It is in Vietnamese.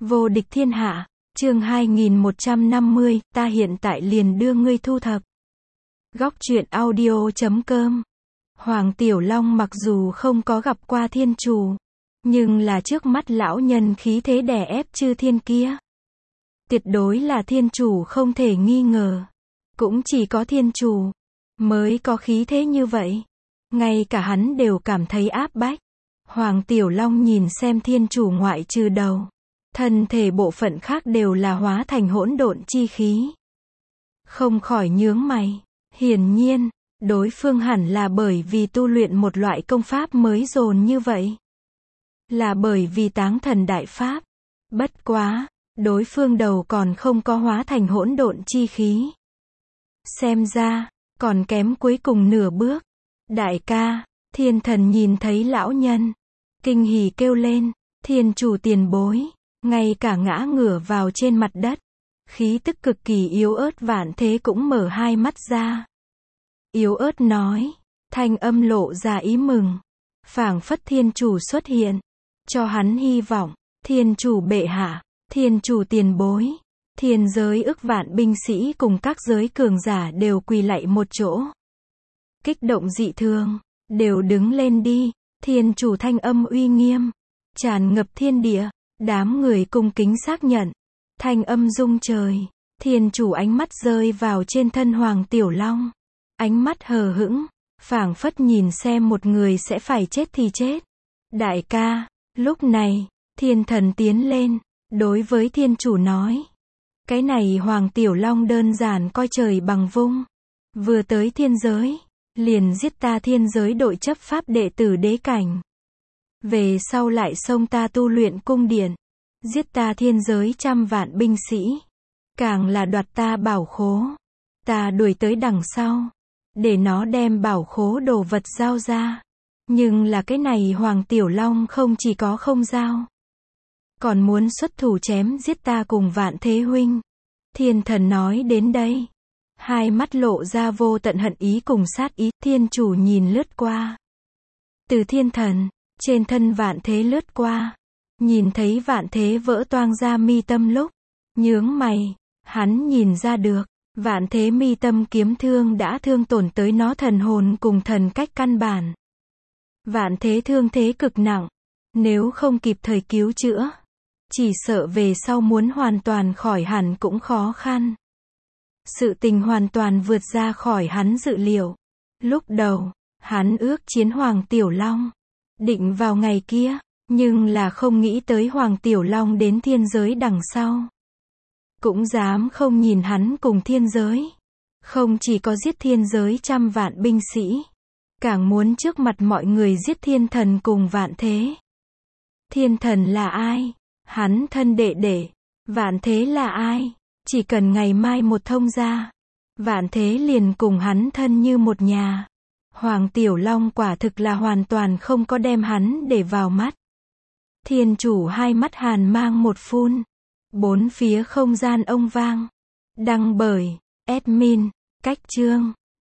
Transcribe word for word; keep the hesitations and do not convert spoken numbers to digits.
Vô địch thiên hạ, chương hai nghìn một trăm năm mươi, ta hiện tại liền đưa ngươi thu thập. Góc truyện audio chấm com. Hoàng Tiểu Long mặc dù không có gặp qua thiên chủ, nhưng là trước mắt lão nhân khí thế đè ép chư thiên kia. Tuyệt đối là thiên chủ không thể nghi ngờ. Cũng chỉ có thiên chủ mới có khí thế như vậy. Ngay cả hắn đều cảm thấy áp bách. Hoàng Tiểu Long nhìn xem thiên chủ ngoại trừ đầu, thân thể bộ phận khác đều là hóa thành hỗn độn chi khí. Không khỏi nhướng mày. Hiển nhiên, đối phương hẳn là bởi vì tu luyện một loại công pháp mới dồn như vậy. Là bởi vì táng thần đại pháp. Bất quá, đối phương đầu còn không có hóa thành hỗn độn chi khí. Xem ra, còn kém cuối cùng nửa bước. Đại ca, thiên thần nhìn thấy lão nhân, kinh hỉ kêu lên, thiên chủ tiền bối, ngay cả ngã ngửa vào trên mặt đất. Khí tức cực kỳ yếu ớt Vạn Thế cũng mở hai mắt ra. Yếu ớt nói, thanh âm lộ ra ý mừng. Phảng phất thiên chủ xuất hiện, cho hắn hy vọng. Thiên chủ bệ hạ, thiên chủ tiền bối, thiên giới ức vạn binh sĩ cùng các giới cường giả đều quỳ lạy một chỗ. Kích động dị thường, đều đứng lên đi. Thiên chủ thanh âm uy nghiêm, tràn ngập thiên địa. Đám người cung kính xác nhận. Thanh âm rung trời. Thiên chủ ánh mắt rơi vào trên thân Hoàng Tiểu Long. Ánh mắt hờ hững, phảng phất nhìn xem một người sẽ phải chết thì chết. Đại ca, lúc này, thiên thần tiến lên, đối với thiên chủ nói. Cái này Hoàng Tiểu Long đơn giản coi trời bằng vung. Vừa tới thiên giới, liền giết ta thiên giới đội chấp pháp đệ tử đế cảnh. Về sau lại xông ta tu luyện cung điện. Giết ta thiên giới trăm vạn binh sĩ. Càng là đoạt ta bảo khố. Ta đuổi tới đằng sau, để nó đem bảo khố đồ vật giao ra. Nhưng là cái này Hoàng Tiểu Long không chỉ có không giao, còn muốn xuất thủ chém giết ta cùng Vạn Thế huynh. Thiên thần nói đến đây, hai mắt lộ ra vô tận hận ý cùng sát ý. Thiên chủ nhìn lướt qua. Từ thiên thần, trên thân Vạn Thế lướt qua. Nhìn thấy Vạn Thế vỡ toang ra mi tâm lúc, nhướng mày, hắn nhìn ra được. Vạn Thế mi tâm kiếm thương đã thương tổn tới nó thần hồn cùng thần cách căn bản. Vạn Thế thương thế cực nặng. Nếu không kịp thời cứu chữa, chỉ sợ về sau muốn hoàn toàn khỏi hẳn cũng khó khăn. Sự tình hoàn toàn vượt ra khỏi hắn dự liệu. Lúc đầu, hắn ước chiến Hoàng Tiểu Long, định vào ngày kia, nhưng là không nghĩ tới Hoàng Tiểu Long đến thiên giới đằng sau. Cũng dám không nhìn hắn cùng thiên giới. Không chỉ có giết thiên giới trăm vạn binh sĩ, càng muốn trước mặt mọi người giết thiên thần cùng Vạn Thế. Thiên thần là ai? Hắn thân đệ đệ. Vạn Thế là ai? Chỉ cần ngày mai một thông ra, Vạn Thế liền cùng hắn thân như một nhà. Hoàng Tiểu Long quả thực là hoàn toàn không có đem hắn để vào mắt. Thiên chủ hai mắt hàn mang một phun. Bốn phía không gian ông vang. Đăng bởi admin, cách chương.